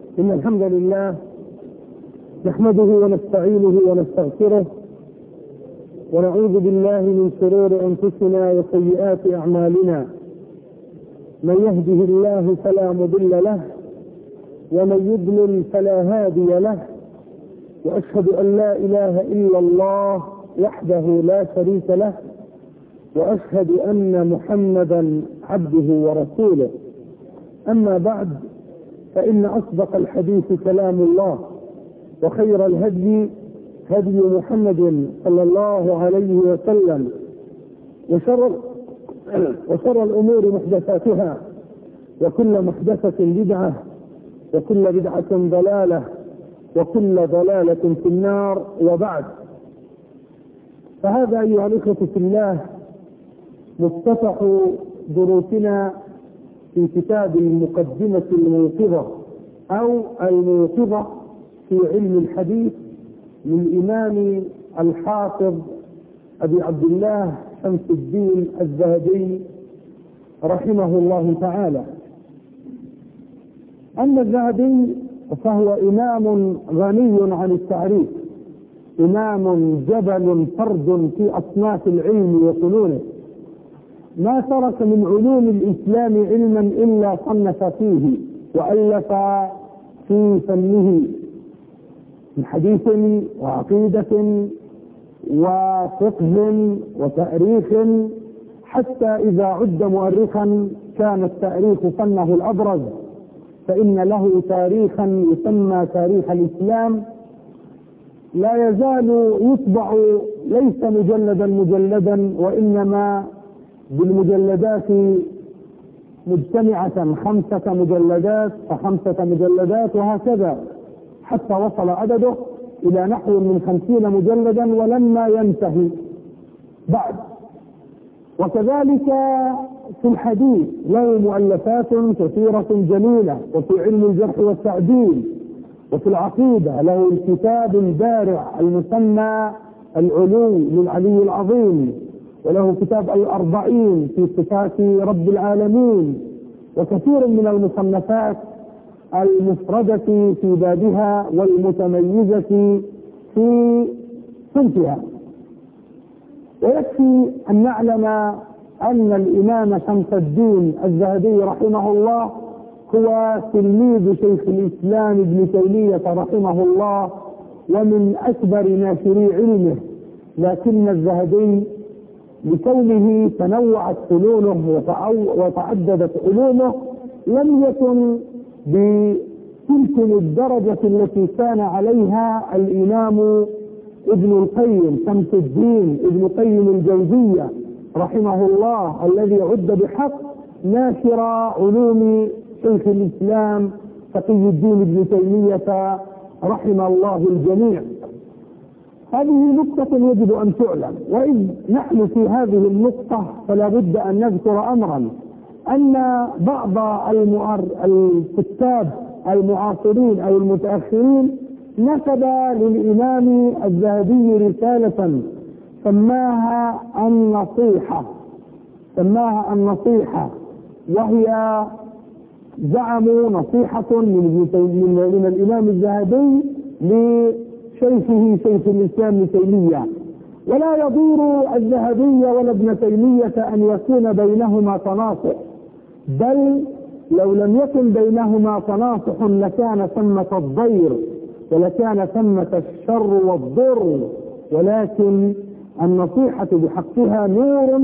إن الحمد لله نحمده ونستعينه ونستغفره ونعوذ بالله من شرور أنفسنا وسيئات أعمالنا. من يهده الله فلا مضل له ومن يضلل فلا هادي له، وأشهد أن لا إله إلا الله وحده لا شريك له، وأشهد أن محمدا عبده ورسوله. أما بعد، فإن أصدق الحديث كلام الله، وخير الهدي هدي محمد صلى الله عليه وسلم، وشر الأمور محدثاتها، وكل محدثة بدعة، وكل بدعة ضلالة، وكل ضلالة في النار. وبعد، فهذا أيها الإخوة في الله مفتتح دروسنا في كتاب المقدمة الموقظة أو الموقظة في علم الحديث للإمام الحافظ أبي عبد الله شمس الدين الذهبي رحمه الله تعالى. أما الذهبي فهو إمام غني عن التعريف، إمام جبل فرد في أصناف العلم وفنونه، ما ترك من علوم الإسلام علما إلا صنف فيه وألف في فنه من حديث وعقيدة وفقه وتاريخ، حتى إذا عد مؤرخا كان التاريخ فنه الأبرز، فإن له تاريخا يسمى تاريخ الإسلام لا يزال يطبع ليس مجلدا وإنما بالمجلدات مجتمعة، 5 مجلدات ف5 مجلدات وهكذا، حتى وصل عدده إلى نحو من 50 مجلدا ولما ينتهي بعد. وكذلك في الحديث له مؤلفات كثيرة جميلة، وفي علم الجرح والتعديل، وفي العقيدة له الكتاب البارع المسمى العلو للعلي العظيم، وله كتاب الأربعين في صفات رب العالمين، وكثير من المصنفات المفردة في بابها والمتميزة في صنفها. ويكفي أن نعلم أن الإمام شمس الدين الذهبي رحمه الله هو تلميذ شيخ الإسلام ابن تيمية رحمه الله، ومن أكبر ناشري علمه، لكن الذهبي لكونه تنوعت فنونه وتعددت علومه لم يكن بتلك الدرجة التي كان عليها الإمام ابن القيم شمس الدين ابن قيم الجوزية رحمه الله، الذي عد بحق ناشر علوم شيخ الإسلام تقي الدين ابن تيمية رحم الله الجميع. هذه نقطة يجب أن تعلم. وإذ نحن في هذه النقطة فلا بد أن نذكر أمرا، أن بعض الكتاب المعاصرين أو المتأخرين نسب للإمام الذهبي رسالة سماها النصيحة، وهي زعموا نصيحة من الإمام الذهبي لشيخه شيخ الإسلام ابن تيمية. ولا يضير الذهبي ولا ابن تيمية أن يكون بينهما تناصح، بل لو لم يكن بينهما تناصح لكان ثمة الضير ولكان ثمة الشر والضر، ولكن النصيحة بحقها نور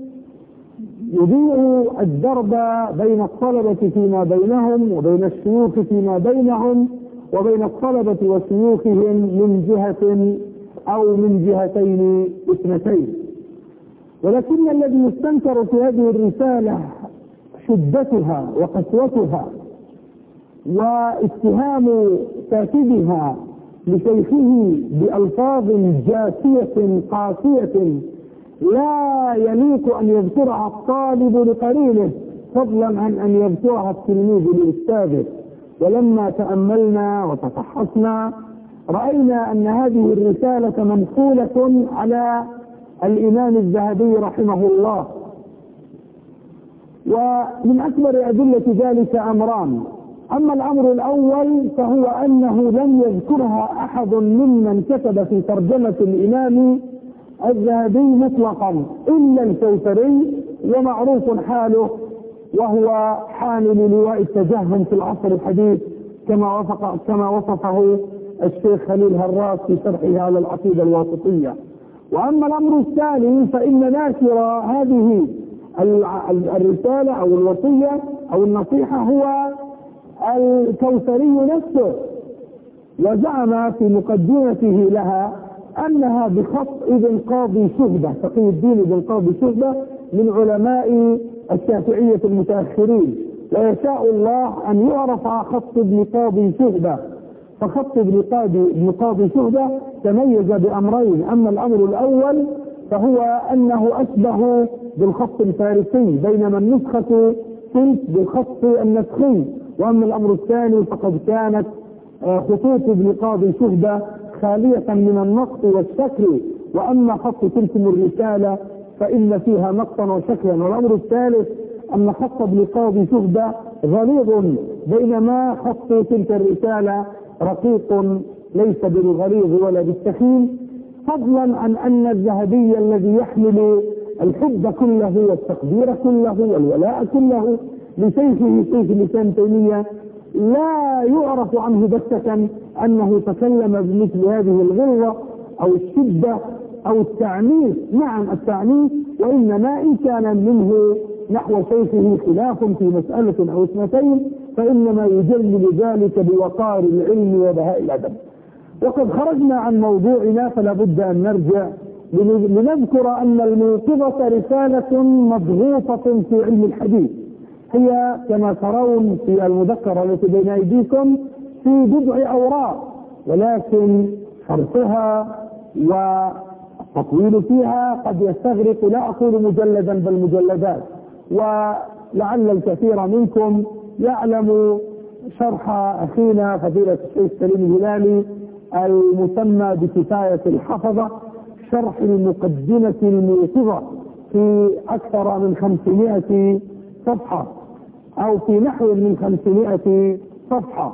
يضيء الدرب بين الطلبة فيما بينهم، وبين الشيوخ فيما بينهم، وبين الطلبة وشيوخهم من جهة أو من جهتين اثنتين. ولكن الذي يستنكر في هذه الرسالة شدتها وقسوتها واتهام كاتبها لشيخه بألفاظ جاسية قاسية لا يليق أن يذكرها الطالب لقرينه، فضلا عن أن يذكرها التلميذ لأستاذه. ولما تأملنا وتفحصنا رأينا أن هذه الرسالة منقولة على الإمام الذهبي رحمه الله. ومن أكبر أدلة ذلك أمران: أما الأمر الأول فهو أنه لم يذكرها أحد ممن كتب في ترجمة الإمام الذهبي مطلقا إلا الكوثري، ومعروف حاله وهو حامل لواء التجهم في العصر الحديث كما وصفه الشيخ خليل هراس في شرحه على العقيدة الواسطية. وأما الأمر الثاني فإن ناشر هذه الرسالة أو الوصية أو النصيحة هو الكوثري نفسه، وزعم في مقدمته لها أنها بخط ابن قاضي شهبة، تقي الدين ابن قاضي شهبة من علماء الشافعية المتأخرين، ويشاء الله أن يعرف خط ابن قاضي شهبة. فخط ابن قاضي شهبة تميز بأمرين: أما الأمر الأول فهو أنه أشبه بالخط الفارسي، بينما النسخة تلك بالخط النسخي. وأما الأمر الثاني فقد كانت خطوط ابن قاضي شهبة خالية من النقط والشكل، وأما خط تلك الرسالة فإن فيها نقطا وشكلا. والأمر الثالث أن خط ابن قاضي شهبة غليظ، بينما خط تلك الرسالة رقيق ليس بالغليظ ولا بالسخين، فضلا عن أن الذهبي الذي يحمل الحب كله والتقدير كله والولاء كله لشيخه شيخ الإسلام تيمية لا يعرف عنه بتة أنه تكلم بمثل هذه الغلظة أو الشدة أو التعنيف. نعم التعنيف، وإنما إن كان منه نحو شيخه خلاف في مسألة أو اثنتين فإنما يجلل ذلك بوقار العلم وبهاء الأدب. وقد خرجنا عن موضوعنا فلا بد أن نرجع لنذكر أن الموقظة رسالة مضغوطة في علم الحديث، هي كما ترون في المذكرة التي بين أيديكم في بضع أوراق، ولكن شرحها والتطويل فيها قد يستغرق لا أقول مجلدا بل مجلدات. ولعل الكثير منكم يعلم شرح أخينا فضيلة الشيخ سليم الهلالي المسمى بكفاية الحفظة، شرح المقدمة الموقظة في أكثر من 500 صفحة أو في نحو من 500 صفحة.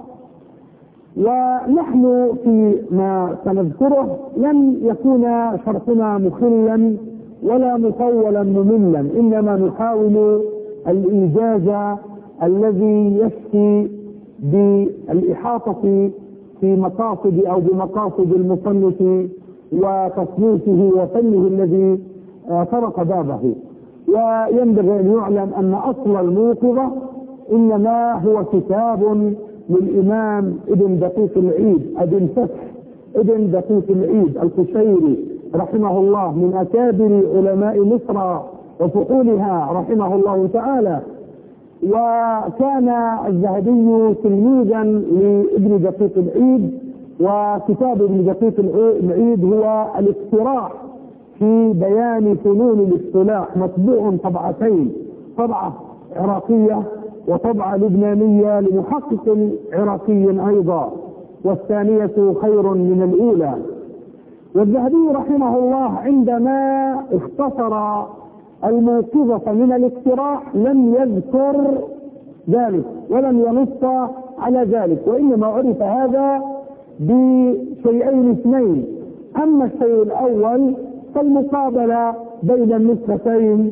ونحن فيما سنذكره لن يكون شرحنا مخلا ولا مطولا مملا، إنما نحاول الإيجاز الذي يشفي بالإحاطة في مقاصد أو بمقاصد المصنف وتصنيفه وفنه الذي طرق بابه. وينبغي أن يعلم أن أصل الموقظة إنما هو كتاب للإمام ابن دقيق العيد أبي الفتح ابن دقيق العيد القشيري رحمه الله، من أكابر علماء مصر وفحولها رحمه الله تعالى. وكان الذهبي تلميذا لابن دقيق العيد، وكتاب ابن دقيق العيد هو الاقتراح في بيان فنون الاصطلاح، مطبوع طبعتين، طبعة عراقية وطبعة لبنانية لمحقق عراقي أيضا، والثانية خير من الأولى. والذهبي رحمه الله عندما اختصر الموقظة من الاقتراح لم يذكر ذلك ولم ينص على ذلك، وإنما عرف هذا بشيئين اثنين: أما الشيء الأول فالمقابلة بين النسختين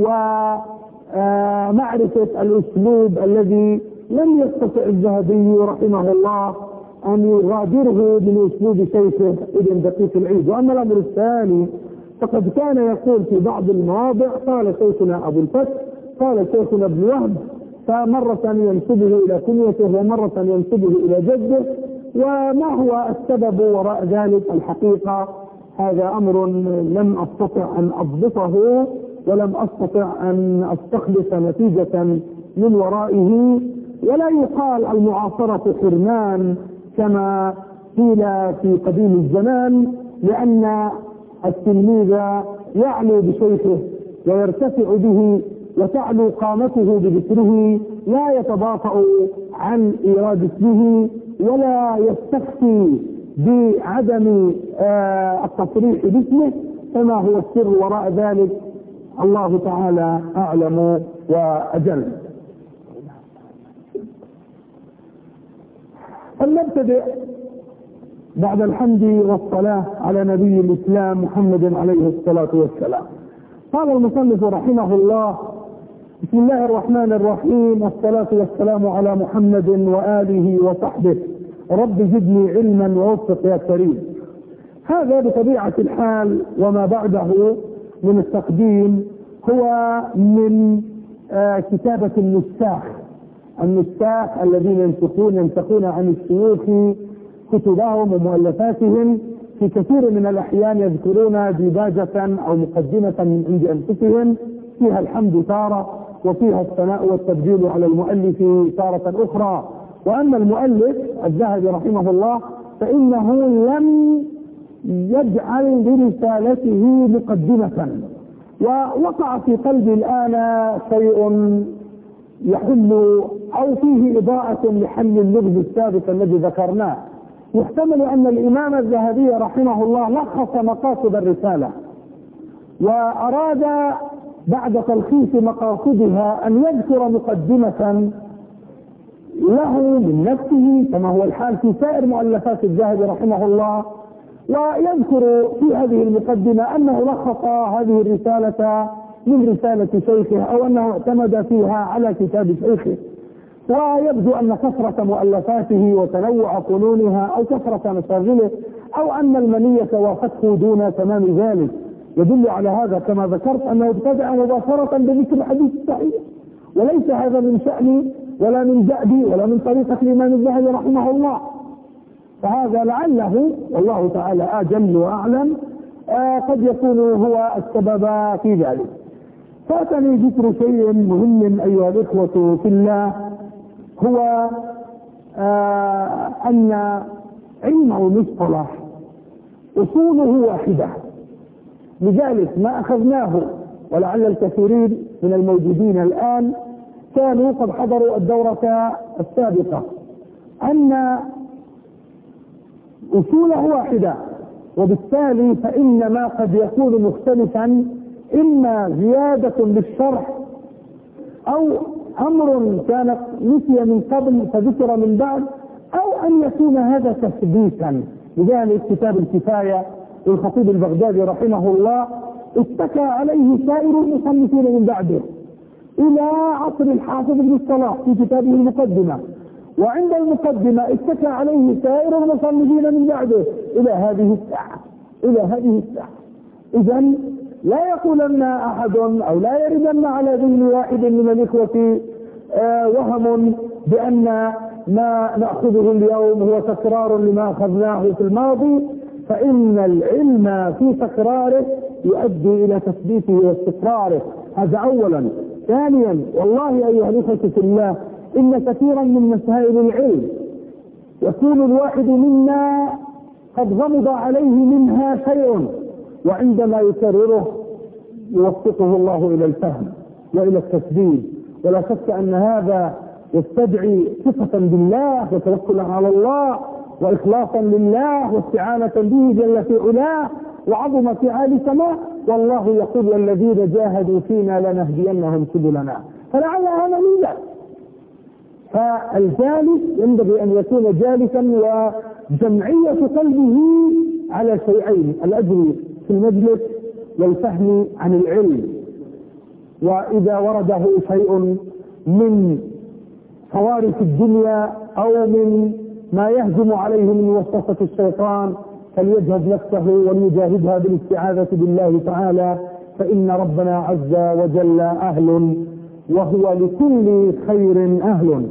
ومعرفة الأسلوب الذي لم يستطع الذهبي رحمه الله أن يغادره من أسلوب شيخه ابن دقيق العيد. وأما الأمر الثاني فقد كان يقول في بعض المواضع قال شيخنا أبو الفتح، قال شيخنا ابن وهب، فمرة ينسبه إلى كنيته ومرة ينسبه إلى جده. وما هو السبب وراء ذلك الحقيقة هذا أمر لم أستطع أن أضبطه ولم أستطع أن أستخلص نتيجة من ورائه. ولا يقال المعاصرة حرمان كما قيل في قديم الزمان، لأن التلميذ يعلو بشيخه ويرتفع به وتعلو قامته بذكره، لا يتباطأ عن إيراد اسمه ولا يستخفي بعدم التصريح باسمه. فما هو السر وراء ذلك الله تعالى أعلم وأجل. فلنبتدئ بعد الحمد والصلاة على نبي الإسلام محمد عليه الصلاة والسلام. قال المصنف رحمه الله: بسم الله الرحمن الرحيم، والصلاة والسلام على محمد وآله وصحبه، رب زدني علما ووفق يا كريم. هذا بطبيعة الحال وما بعده من التقديم هو من كتابة النساخ الذين ينسخون عن الشيوخ كتبهم ومؤلفاتهم. في كثير من الأحيان يذكرون ديباجة أو مقدمة من عند أنفسهم فيها الحمد تارة وفيها الثناء والتبجيل على المؤلف تارة أخرى. وأما المؤلف الذهبي رحمه الله فإنه لم يجعل لرسالته مقدمة، ووقع في قلبي الآن شيء يحل أو فيه إضاءة لحل اللغز السابق الذي ذكرناه. يحتمل أن الإمام الذهبي رحمه الله لخص مقاصد الرسالة، وأراد بعد تلخيص مقاصدها أن يذكر مقدمة له من نفسه كما هو الحال في سائر مؤلفات الذهبي رحمه الله، ويذكر في هذه المقدمة أنه لخص هذه الرسالة من رسالة شيخه أو أنه اعتمد فيها على كتاب شيخه. ويبدو أن كثرة مؤلفاته وتنوع فنونها أو كثرة مشاغله أو أن المنية وافته دون تمام ذلك يدل على هذا كما ذكرت أنه ابتدأ مباشرة بذكر الحديث الصحيح، وليس هذا من شأني ولا من دأبي ولا من طريقة الإمام الذهبي رحمه الله. فهذا لعله والله تعالى أجل وأعلم قد يكون هو السبب في ذلك. فأتني ذكر شيء مهم أيها الإخوة في الله، هو أن علم المصطلح أصوله واحدة، لذلك ما أخذناه ولعل الكثيرين من الموجودين الآن كانوا قد حضروا الدورة السابقة أن أصوله واحدة، وبالتالي فإن ما قد يكون مختلفا إما زيادة للشرح أو أمر كان نسي من قبل فذكر من بعد أو أن يكون هذا تثبيتا. لذلك كتاب الكفاية للخطيب البغدادي رحمه الله اتكى عليه سائر المصنفين من بعده إلى عصر الحافظ ابن الصلاح في كتابه المقدمة، وعند المقدمة اتكى عليه سائر المصنفين من بعده إلى هذه الساعة. إذن لا يقولن أحد أو لا يردن على ذهن واحد من الإخوة وهم بأن ما نأخذه اليوم هو تكرار لما أخذناه في الماضي، فإن العلم في تكراره يؤدي إلى تثبيته واستقراره. هذا أولا. ثانيا، والله أيها الإخوة في الله إن كثيرا من مسائل العلم يكون الواحد منا قد غمض عليه منها شيء، وعندما يكرره يوفقه الله إلى الفهم وإلى التسديد. ولا شك أن هذا يستدعي ثقة بالله وتوكلا على الله وإخلاصا لله واستعانة به جل في علاه وعظم في عالي سماء. والله يقول: والذين جاهدوا فينا لنهدينهم سبلنا. فلعل هذا ميزة. فالجالس ينبغي أن يكون جالسا وجمعية قلبه على شيئين: الأجر في المجلس والفهم عن العلم. وإذا ورده شيء من خوارث الدنيا أو من ما يهجم عليه من وسوسة الشيطان فليجهد نفسه وليجاهدها بالاستعاذة بالله تعالى، فإن ربنا عز وجل أهل وهو لكل خير أهل.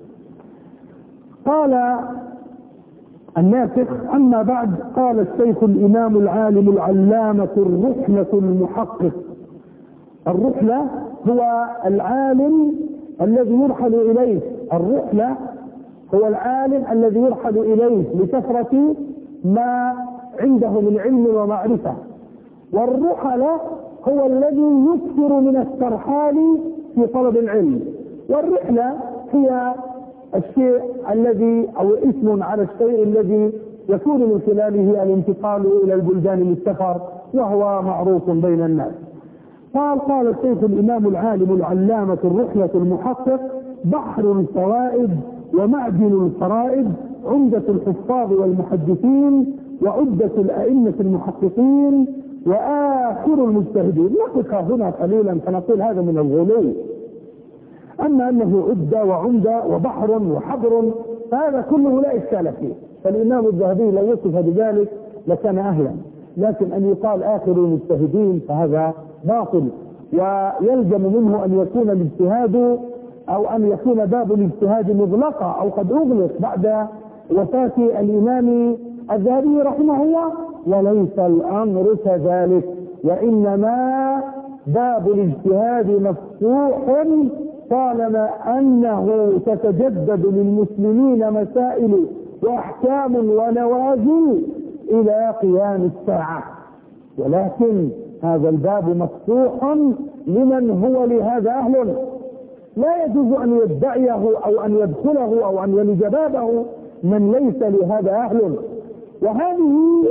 قال الناسخ: أما بعد، قال الشيخ الإمام العالم العلامة الرحلة المحقق. الرحلة هو العالم الذي يرحل إليه، الرحلة هو العالم الذي يرحل إليه لكثرة ما عنده من علم ومعرفة، والرحلة هو الذي يكثر من الترحال في طلب العلم. والرحلة هي الشيء الذي أو اسم على الشيء الذي يكون من خلاله الانتقال إلى البلدان للسفر، وهو معروف بين الناس. قال الشيخ الإمام العالم العلامة الرحلة المحقق: بحر الفوائد ومعدن الفرائد، عمدة الحفاظ والمحدثين، وعدة الأئمة المحققين، وآخر المجتهدين. نقف هنا قليلا فنقول هذا من الغلو. أما أنه عدة وعمدة وبحر وحبر فهذا كله لا إشكال فيه، فالإمام الذهبي لو وصف بذلك لكان أهلا، لكن أن يقال آخر المجتهدين فهذا باطل، ويلزم منه أن يكون الاجتهاد أو أن يكون باب الاجتهاد مغلقا أو قد أغلق بعد وفاة الإمام الذهبي رحمه الله، وليس الأمر كذلك، وإنما باب الاجتهاد مفتوح طالما أنه تتجدد للمسلمين مسائل وأحكام ونوازل إلى قيام الساعة، ولكن هذا الباب مفتوح لمن هو لهذا أهل، لا يجوز أن يدعيه أو أن يدخله أو أن يلج بابه من ليس لهذا أهل. وهذه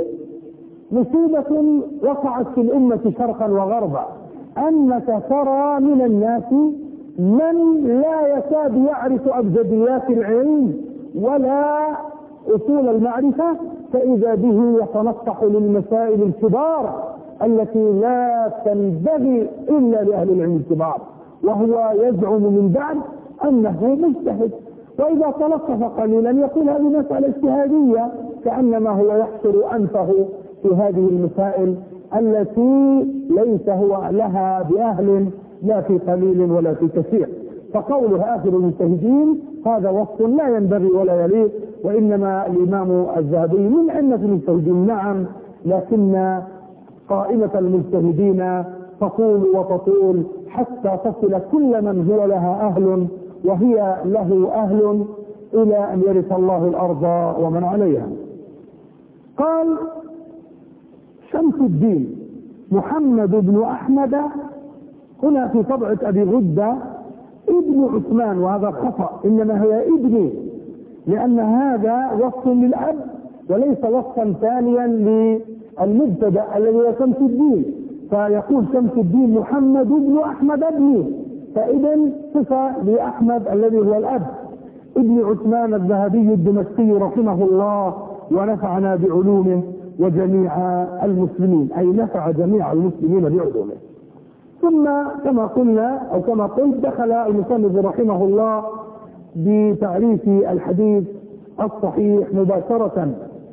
مصيبة وقعت في الأمة شرقا وغربا، أنك ترى من الناس من لا يكاد يعرف أبجديات العلم ولا أصول المعرفة، فإذا به يتنصح للمسائل الكبار التي لا تنبغي إلا لأهل العلم الكبار، وهو يزعم من بعد أنه مجتهد، وإذا تلطف قليلا يقول هذه مسألة اجتهادية، كأنما هو يحصر أنفه في هذه المسائل التي ليس هو لها بأهل لا في قليل ولا في كثير. فقوله آخر المجتهدين هذا وصف لا ينبغي ولا يليق، وإنما الإمام الذهبي من أئمة المجتهدين نعم، لكن قائمة المجتهدين تطول وتطول حتى تصل كل من هو لها أهل وهي له أهل إلى أن يرث الله الأرض ومن عليها. قال شمس الدين محمد بن أحمد، هنا في طبعة أبي غدة ابن عثمان، وهذا خطأ، إنما هي ابني، لأن هذا وصف للأب وليس وصفا ثانيا للمبتدأ الذي هو شمس الدين، فيقول شمس الدين محمد بن أحمد ابني، فإذن صفة لأحمد الذي هو الأب. ابن عثمان الذهبي الدمشقي رحمه الله ونفعنا بعلومه وجميع المسلمين، أي نفع جميع المسلمين بعلومه. ثم كما قلنا أو كما قلت دخل المصنف رحمه الله بتعريف الحديث الصحيح مباشرة،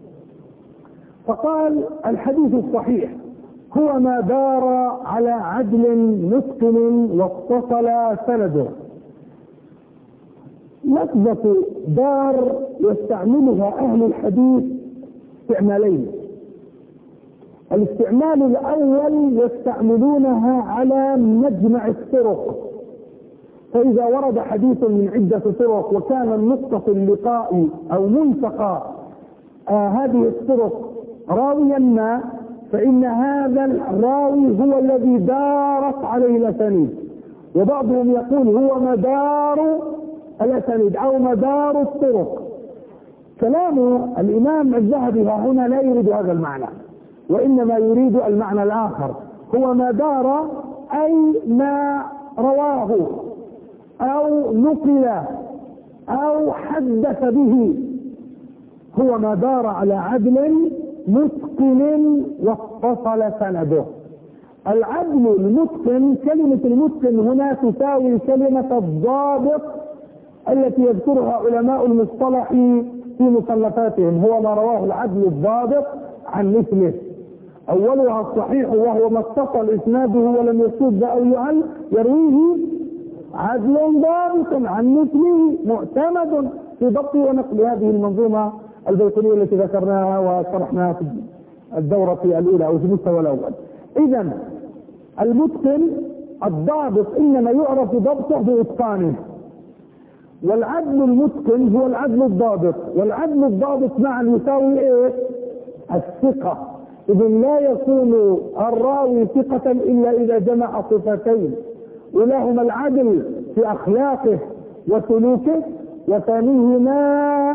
فقال الحديث الصحيح هو ما دار على عدل متقن واتصل سنده. لفظة دار يستعملها أهل الحديث استعمالين، الاستعمال الأول يستعملونها على مجمع الطرق، فإذا ورد حديث من عدة طرق وكان النقطة اللقاء أو ملتقى هذه الطرق راويا ما، فإن هذا الراوي هو الذي دارت عليه الأسانيد، وبعضهم يقول هو مدار الأسانيد أو مدار الطرق. كلام الإمام الذهبي هنا لا يريد هذا المعنى، وإنما يريد المعنى الآخر، هو ما دار أي ما رواه أو نقل أو حدث به، هو ما دار على عدل متقن واتصل سنده. العدل المتقن، كلمة المتقن هنا تساوي كلمة الضابط التي يذكرها علماء المصطلح في مصنفاتهم، هو ما رواه العدل الضابط عن مثله. أولها الصحيح وهو ما اتصل إسناده ولم يشذ أو يعل، يرويه عدل ضابط عن مثله معتمد في ضبط ونقل. هذه المنظومة البيقونية التي ذكرناها وشرحناها في الدورة الأولى أو في المستوى الأول. إذن المتقن الضابط إنما يعرف ضبطه بإتقانه، والعدل المتقن هو العدل الضابط، والعدل الضابط معا يساوي إيه؟ الثقة. إذن لا يكون الراوي ثقة إلا إذا جمع صفتين، ولهما العدل في أخلاقه وسلوكه، وثانيهما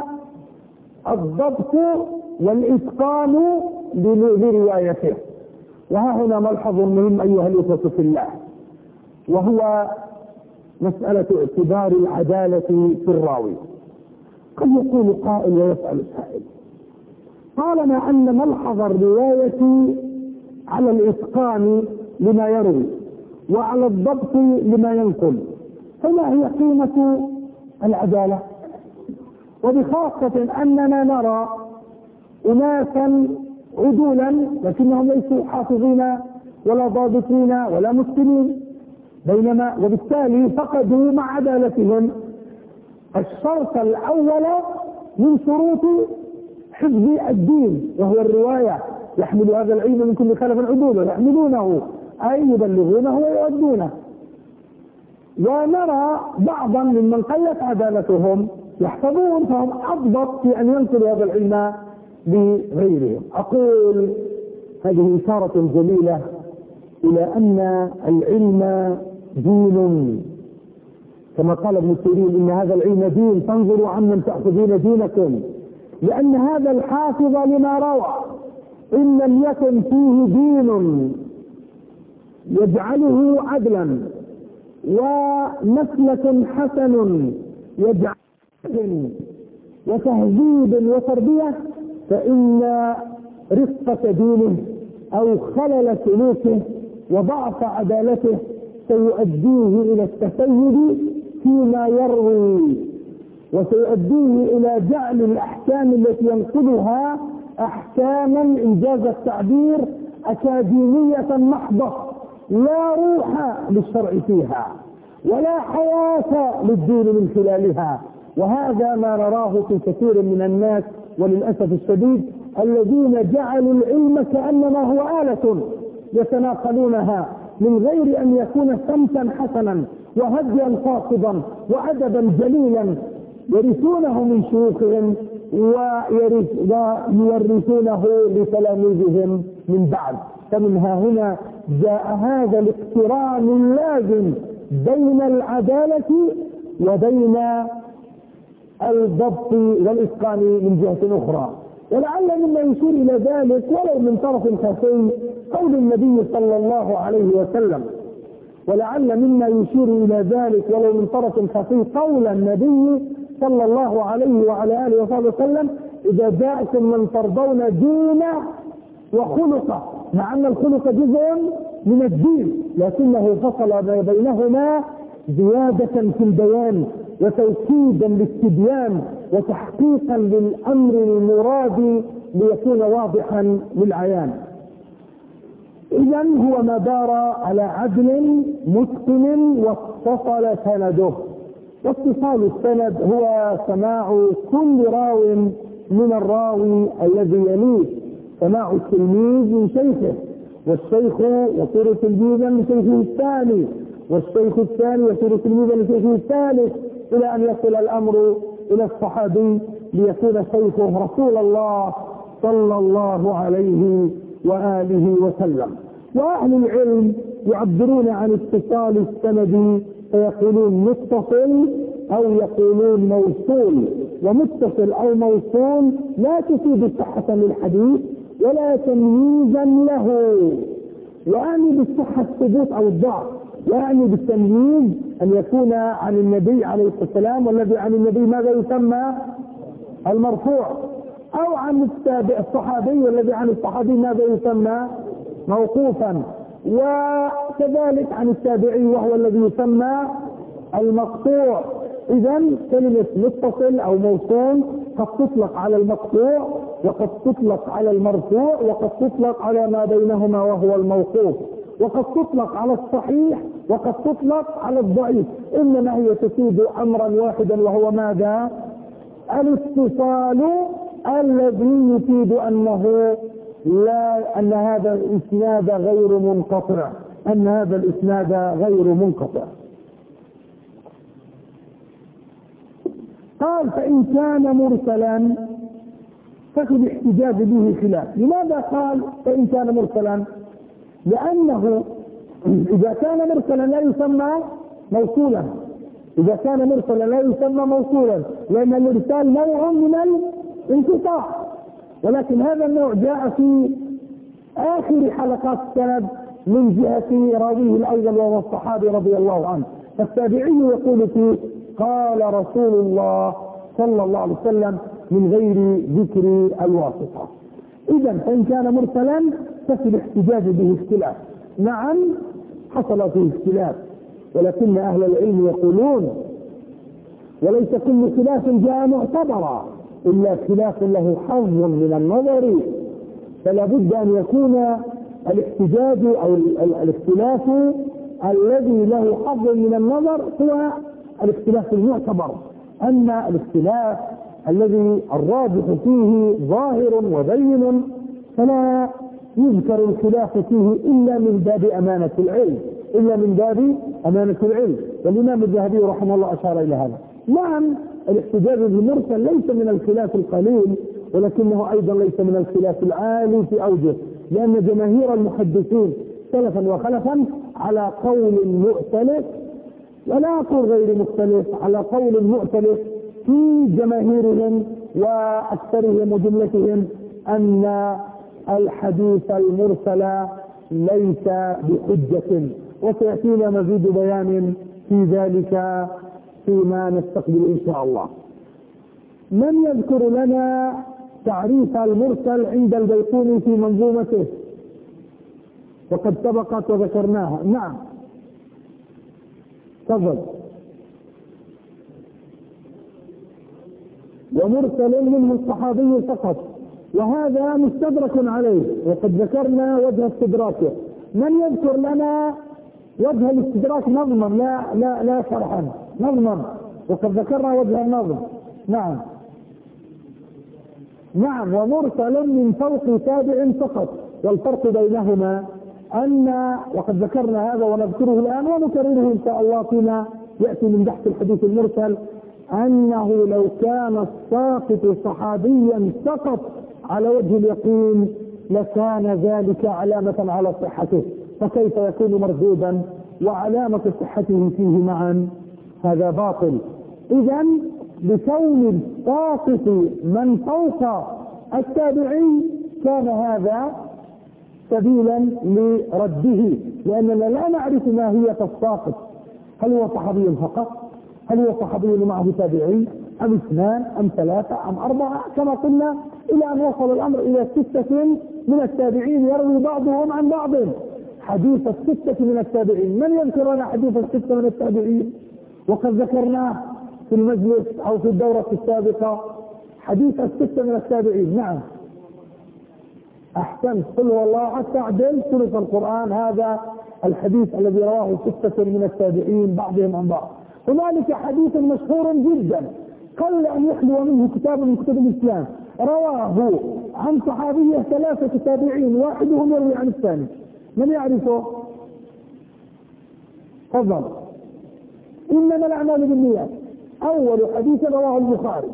الضبط والإتقان لروايته. وها هنا ملحظ مهم أيها الأخوة في الله، وهو مسألة اعتبار العدالة في الراوي. قد يقول قائل ويسأل السائل: طالما أن ملحظ الرواية على الإتقان لما يروي وعلى الضبط لما ينقل، فما هي قيمة العدالة؟ وبخاصة أننا نرى أناسا عدولا لكنهم ليسوا حافظين ولا ضابطين ولا مسلمين، بينما وبالتالي فقدوا مع عدالتهم الشرط الأول من شروط حفظ الدين، وهو الرواية. يحمل هذا العلم من كل خلف عدوله، يحملونه أي يبلغونه ويؤدونه. ونرى بعضا ممن قلت عدالتهم يحفظون، فهم أضبط في أن ينقلوا هذا العلم لغيرهم. أقول هذه إشارة جميلة إلى أن العلم دين، كما قال ابن سيرين: إن هذا العلم دين، فانظروا عمن تأخذون دينكم. لأن هذا الحافظ لما روى إن لم يكن فيه دين يجعله عدلا ومسلك حسن يجعله وتهذيب وتربية، فإن رفقة دينه أو خلل سلوكه وضعف عدالته سيؤديه إلى التسيد فيما يروي، وسيؤديه إلى جعل الأحكام التي ينقلها أحكاما إنجاز التعبير أكاديمية محضة، لا روح للشرع فيها ولا حياة للدين من خلالها. وهذا ما نراه في كثير من الناس وللأسف الشديد، الذين جعلوا العلم كأنما هو آلة يتناقلونها من غير أن يكون سمتا حسنا وهديا فاصبا وأدبا جليلا يرثونه من شيوخهم ويورثونه لتلاميذهم من بعد. فمن هنا جاء هذا الاقتران اللازم بين العدالة وبين الضبط والإتقان من جهة أخرى. ولعل مما يشير إلى ذلك ولو من طرف خفي قول النبي صلى الله عليه وسلم، ولعل مما يشير إلى ذلك ولو من طرف خفي قول النبي صلى الله عليه وعلى آله وصحبه وسلم: إذا جاءكم من ترضون دينه وخلقه، مع أن الخلق جزء من الدين لكنه فصل بينهما زيادة في البيان وتوكيدا للتبيان وتحقيقا للأمر المراد ليكون واضحا للعيان. إذن هو ما دار على عدل متقن واتصل سنده. واتصال السند هو سماع كل راو من الراوي الذي يليه، سماع التلميذ من شيخه، والشيخ يصير تلميذا لشيخه الثاني، والشيخ الثاني يصير تلميذا لشيخه الثالث، إلى أن يصل الأمر إلى الصحابي ليكون شيخه رسول الله صلى الله عليه وآله وسلم. وأهل العلم يعبرون عن اتصال السند فيقولون متصل أو يقولون موصول. ومتصل أو موصول لا تفيد صحة للحديث ولا تمييزا له، يعني بالصحة الثبوت أو الضعف، يعني بالتمييز أن يكون عن النبي عليه السلام، والذي عن النبي ماذا يسمى؟ المرفوع، أو عن الصحابي، والذي عن الصحابي ماذا يسمى؟ موقوفا، وكذلك عن التابعي وهو الذي يسمى المقطوع. إذن كلمة متصل أو موصول قد تطلق على المقطوع وقد تطلق على المرفوع وقد تطلق على ما بينهما وهو الموقوف، وقد تطلق على الصحيح وقد تطلق على الضعيف، إنما هي تفيد أمرا واحدا وهو ماذا؟ الاتصال الذي يفيد أن هذا الإسناد غير منقطع، أن هذا الإسناد غير منقطع. قال: فإن كان مرسلا ففي الاحتجاج به خلاف. لماذا قال فإن كان مرسلا؟ لأنه إذا كان مرسلا لا يسمى موصولا، إذا كان مرسلا لا يسمى موصولا، لأن الإرسال نوع من الانقطاع، ولكن هذا النوع جاء في آخر حلقات السند من جهة راويه الأول وهو الصحابي رضي الله عنه. فالتابعي يقول فيه: قال رسول الله صلى الله عليه وسلم من غير ذكر الواسطة. إذا فإن كان مرسلا ففي الاحتجاج به اختلاف. نعم حصل فيه اختلاف، ولكن أهل العلم يقولون وليس كل خلاف جاء معتبرا إلا خلاف له حظ من النظر، فلا بد أن يكون الاحتجاج أو الاختلاف الذي له حظ من النظر هو الاختلاف المعتبر. أما الاختلاف الذي الراجح فيه ظاهر وبين فلا يذكر الخلاف فيه إلا من باب أمانة العلم، والإمام الذهبي رحمه الله أشار إلى هذا. نعم الاحتجاج بالمرسل ليس من الخلاف القليل، ولكنه أيضا ليس من الخلاف العالي في أوجه، لأن جماهير المحدثين سلفا وخلفا على قول مؤتلف، ولا أقول غير مختلف، على قول مؤتلف في جماهيرهم وأكثرهم وجملتهم أن الحديث المرسل ليس بحجة، وسيأتينا مزيد بيان في ذلك فيما نستقبل إن شاء الله. من يذكر لنا تعريف المرسل عند البيقوني في منظومته؟ وقد سبقت وذكرناها. نعم تفضل. ومرسل منه الصحابي فقط، وهذا مستدرك عليه وقد ذكرنا وجه استدراكه. من يذكر لنا وجه الاستدراك نظما لا شرحا، نظما، وقد ذكرنا وجه النظم. نعم ومرسل من فوق تابع فقط، والفرق بينهما أن وقد ذكرنا هذا ونذكره الآن ونكرره إن شاء الله فيما يأتي من بحث الحديث المرسل، أنه لو كان الساقط صحابيا فقط على وجه اليقين لكان ذلك علامة على صحته، فكيف يكون مردودا وعلامة صحته فيه معا؟ هذا باطل. إذا بكون الساقط من فوق التابعين كان هذا سبيلا لرده، لأننا لا نعرف ماهية الساقط، هل هو صحابي فقط؟ هل هو صحابي معه تابعين أم 2 أم 3 أم 4 كما قلنا، إلى أن وصل الأمر إلى 6 من التابعين يروي بعضهم عن بعض حديث 6 من التابعين. من يذكر لنا حديث 6 من التابعين؟ وقد ذكرناه في المجلس أو في الدورة السابقة حديث 6 من التابعين. نعم أحسنت، قل هو الله حتى عدل ثلث القرآن، هذا الحديث الذي رواه 6 من التابعين بعضهم عن بعض. هنالك حديث مشهور جدا قل أن يخلو منه كتاب من كتب الإسلام رواه عن صحابية 3 تابعين واحدهم يروي عن الثاني. من يعرفه؟ تفضل. إنما الأعمال بالنيات، أول حديث رواه البخاري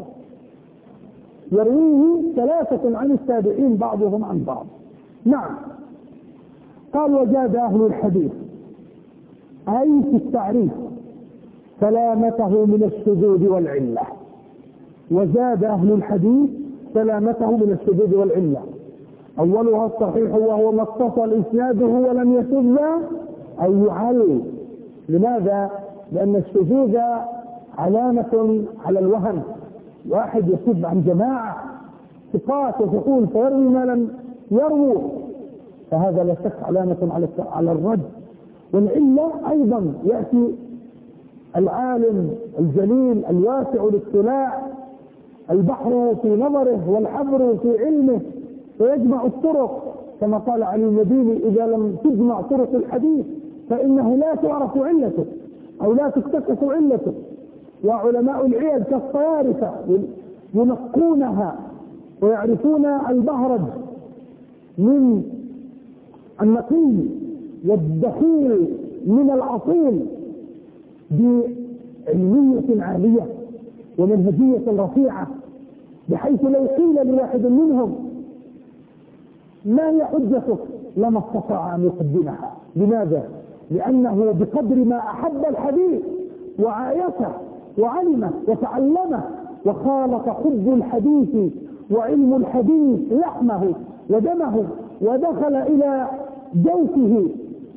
يرويه 3 عن التابعين بعضهم عن بعض. نعم قال وجاد أهل الحديث أي في التعريف سلامته من الشذوذ والعلة، وزاد أهل الحديث سلامته من الشذوذ والعلة. أولها الصحيح وهو ما اتصل إسناده ولم يشذ أو يعل. لماذا؟ لأن الشذوذ علامة على الوهن، واحد يشذ عن جماعة ثقات وثقول فيروي ما لم يروي، فهذا لا شك علامة على الرد. والعلة أيضا يأتي العالم الجليل الواسع الاطلاع، البحر في نظره والحبر في علمه، فيجمع الطرق كما قال علي المديني إذا لم تجمع طرق الحديث فإنه لا تعرف علته أو لا تكتشف علته. وعلماء العلل كالصيارفة ينقونها ويعرفون البهرج من النقي والدخيل من الأصيل بعلمية عالية ومنهجية رفيعة، بحيث لو قيل لواحد منهم ما هي حجتك لما استطاع أن يقدمها. لماذا؟ لأنه بقدر ما أحب الحديث وعايشه وعلمه وتعلمه وخالط حب الحديث وعلم الحديث لحمه ودمه ودخل إلى جوفه،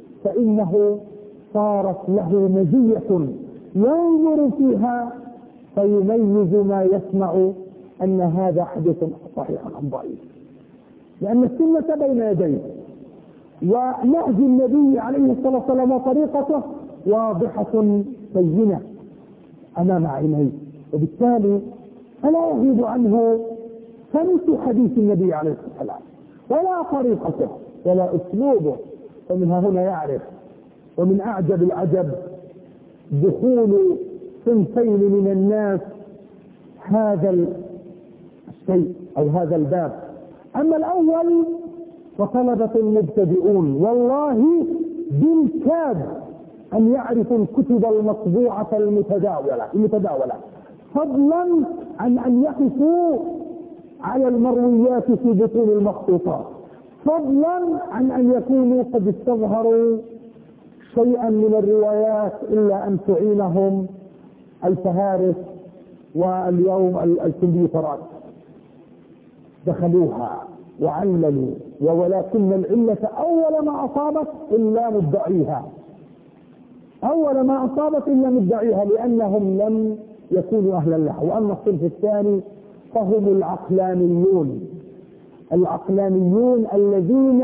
فإنه صارت له مزية ينظر فيها فيميز ما يسمع أن هذا حديث صحيح أم ضعيف، لأن السنة بين يديه، ونهج النبي عليه الصلاة والسلام وطريقته واضحة بينة أمام عينيه، وبالتالي فلا يغيب عنه سمت حديث النبي عليه الصلاة والسلام ولا طريقته ولا أسلوبه. فمن هنا يعرف. ومن أعجب العجب دخول صنفين من الناس هذا الشيء أو هذا الباب. أما الأول فطلبة المبتدئون والله بالكاد أن يعرفوا الكتب المطبوعة المتداولة، فضلا عن أن يقفوا على المرويات في بطون المخطوطات، فضلا عن أن يكونوا قد استظهروا شيئا من الروايات، إلا أن تعينهم الفهارس واليوم الكمبيوترات. دخلوها وعللوا، ولكن العلة أول ما أصابت إلا مدعيها لأنهم لم يكونوا أهلا لها. وأما الصنف الثاني فهم العقلانيون الذين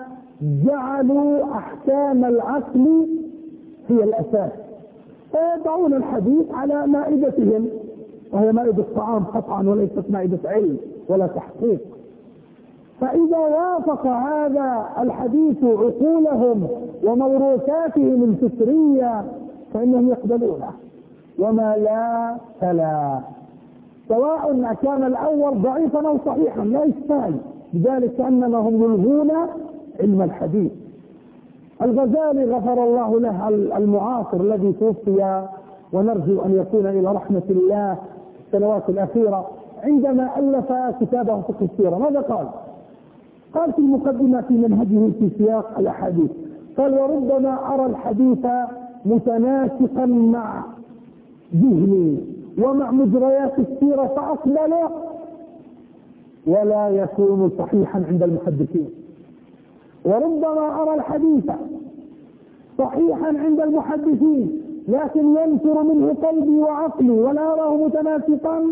جعلوا أحكام العقل هي الأساس، فيضعون الحديث على مائدتهم، وهي مائدة الطعام قطعا وليست مائدة علم ولا تحقيق. فإذا وافق هذا الحديث عقولهم وموروثاتهم الفكرية فإنهم يقبلونه، وما لا فلا، سواء كان الأول ضعيفا أو صحيحا لا إشكال، لذلك كأنما هم يلغون علم الحديث. الغزالي غفر الله له المعاصر الذي توفي ونرجو أن يكون إلى رحمة الله في السنوات الأخيرة، عندما ألف كتابه فقه السيرة ماذا قال؟ قال في المقدمة في منهجه في سياق الأحاديث، قال: وربما أرى الحديث متناسقا مع ذهني ومع مجريات السيرة فأقبله، ولا يكون صحيحا عند المحدثين. وربما أرى الحديث صحيحا عند المحدثين لكن ينفر منه قلبي وعقلي ولا أراه متناسقا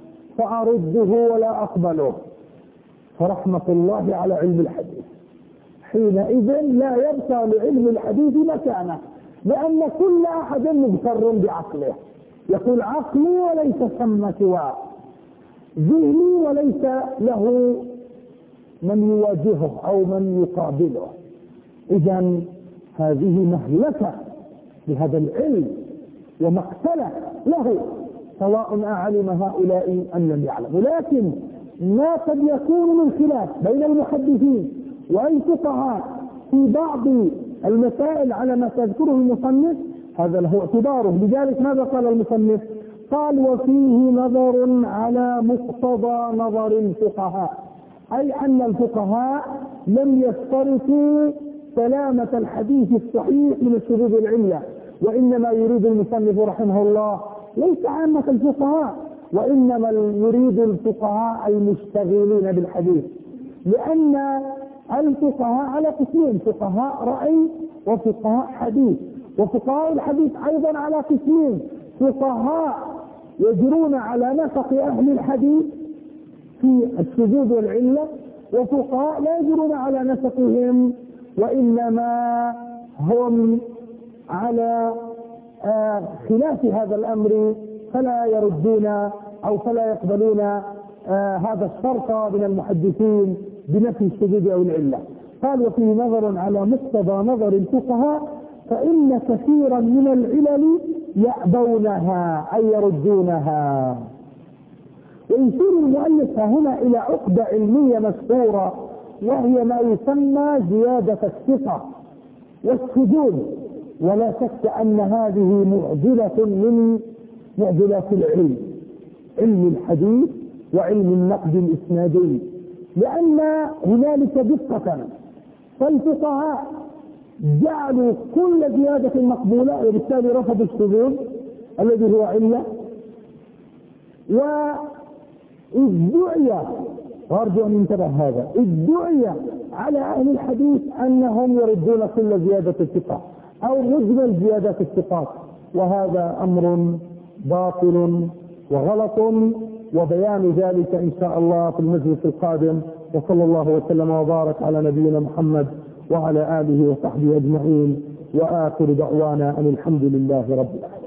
فأرده ولا أقبله. فرحمة الله على علم الحديث، حينئذ لا يبقى لعلم الحديث مكانه، لأن كل أحد مغتر بعقله، يقول عقلي وليس ثم سواه، ذهني وليس له من يواجهه أو من يقابله. إذن هذه مهلكة بهذا العلم ومقتلة له، سواء أعلم هؤلاء أم لم يعلموا. لكن ما قد يكون من خلاف بين المحدثين والفقهاء في بعض المسائل على ما تذكره المصنف، هذا له اعتباره. لذلك ماذا قال المصنف؟ قال: وفيه نظر على مقتضى نظر الفقهاء، أي أن الفقهاء لم يشترطوا سلامة الحديث الصحيح من الشذوذ العلة، وإنما يريد المصنف رحمه الله ليس عامة الفقهاء، وإنما يريد الفقهاء المشتغلين بالحديث، لأن الفقهاء على قسمين: فقهاء رأي وفقهاء حديث. وفقهاء الحديث أيضا على قسمين: فقهاء يجرون على نسق أهل الحديث في الشذوذ والعلة، وفقهاء لا يجرون على نسقهم وإنما هم على خلاف هذا الأمر، فلا يردون أو فلا يقبلون هذا الشرط من المحدثين بنفي الشذوذ أو العلة. قال: وفيه نظر على مقتضى نظر الفقهاء فإن كثيرا من العلل يأبونها أي يردونها. ويشير المؤلف هنا إلى عقدة علمية مشهورة، وهي ما يسمى زيادة الثقة والشذوذ، ولا شك أن هذه معضلة من معضلات العلم، علم الحديث وعلم النقد الإسنادي، لأن هنالك دقة. فالفقهاء جعلوا كل زيادة مقبولة، وبالتالي رفضوا الشذوذ الذي هو علة. وادعي، وارجو ان ينتبه هذا، ادعي على اهل الحديث انهم يردون كل زيادة الثقة او مجمل زيادة الثقات، وهذا امر باطل وغلط، وبيان ذلك إن شاء الله في المجلس القادم. وصلى الله وسلم وبارك على نبينا محمد وعلى آله وصحبه أجمعين، وآخر دعوانا أن الحمد لله رب العالمين.